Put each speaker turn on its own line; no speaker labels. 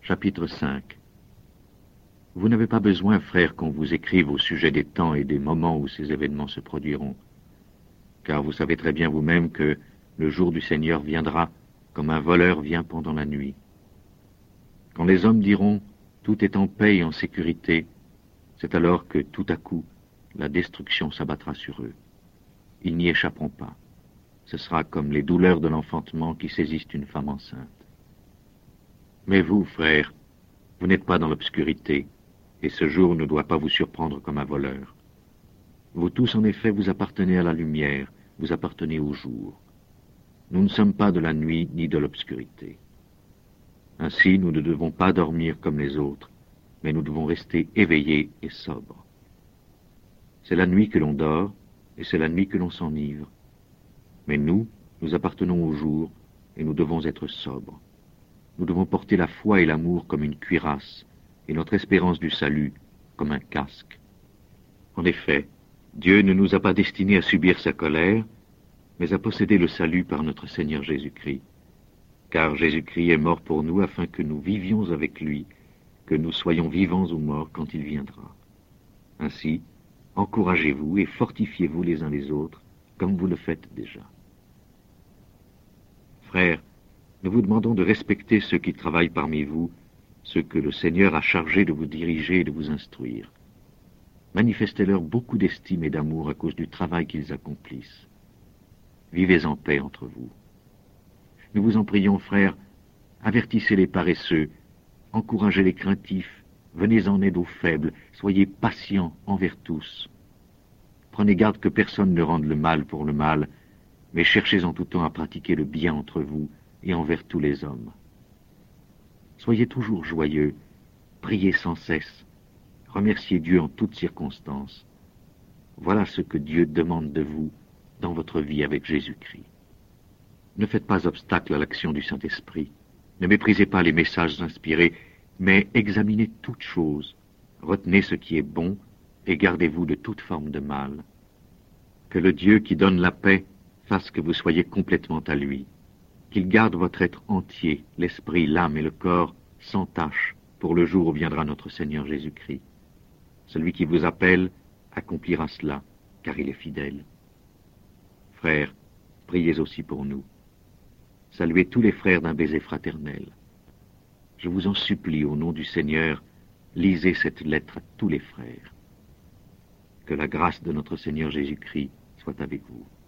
Chapitre 5. Vous n'avez pas besoin, frères, qu'on vous écrive au sujet des temps et des moments où ces événements se produiront, car vous savez très bien vous-même que le jour du Seigneur viendra comme un voleur vient pendant la nuit. Quand les hommes diront « tout est en paix et en sécurité », c'est alors que tout à coup la destruction s'abattra sur eux. Ils n'y échapperont pas. Ce sera comme les douleurs de l'enfantement qui saisissent une femme enceinte. Mais vous, frères, vous n'êtes pas dans l'obscurité, et ce jour ne doit pas vous surprendre comme un voleur. Vous tous, en effet, vous appartenez à la lumière, vous appartenez au jour. Nous ne sommes pas de la nuit ni de l'obscurité. Ainsi, nous ne devons pas dormir comme les autres, mais nous devons rester éveillés et sobres. C'est la nuit que l'on dort, et c'est la nuit que l'on s'enivre. Mais nous appartenons au jour, et nous devons être sobres. Nous devons porter la foi et l'amour comme une cuirasse, et notre espérance du salut comme un casque. En effet, Dieu ne nous a pas destinés à subir sa colère, mais à posséder le salut par notre Seigneur Jésus-Christ. Car Jésus-Christ est mort pour nous afin que nous vivions avec lui, que nous soyons vivants ou morts quand il viendra. Ainsi, encouragez-vous et fortifiez-vous les uns les autres, comme vous le faites déjà. Frères, nous vous demandons de respecter ceux qui travaillent parmi vous, ceux que le Seigneur a chargés de vous diriger et de vous instruire. Manifestez-leur beaucoup d'estime et d'amour à cause du travail qu'ils accomplissent. Vivez en paix entre vous. Nous vous en prions, frères, avertissez les paresseux, encouragez les craintifs, venez en aide aux faibles, soyez patients envers tous. Prenez garde que personne ne rende le mal pour le mal, mais cherchez en tout temps à pratiquer le bien entre vous et envers tous les hommes. Soyez toujours joyeux, priez sans cesse, remerciez Dieu en toutes circonstances. Voilà ce que Dieu demande de vous dans votre vie avec Jésus-Christ. Ne faites pas obstacle à l'action du Saint-Esprit, ne méprisez pas les messages inspirés, mais examinez toutes choses, retenez ce qui est bon et gardez-vous de toute forme de mal. Que le Dieu qui donne la paix fasse que vous soyez complètement à lui, qu'il garde votre être entier, l'esprit, l'âme et le corps, sans tache, pour le jour où viendra notre Seigneur Jésus-Christ. Celui qui vous appelle accomplira cela, car il est fidèle. Frères, priez aussi pour nous. Saluez tous les frères d'un baiser fraternel. Je vous en supplie, au nom du Seigneur, lisez cette lettre à tous les frères. Que la grâce de notre Seigneur Jésus-Christ soit avec vous.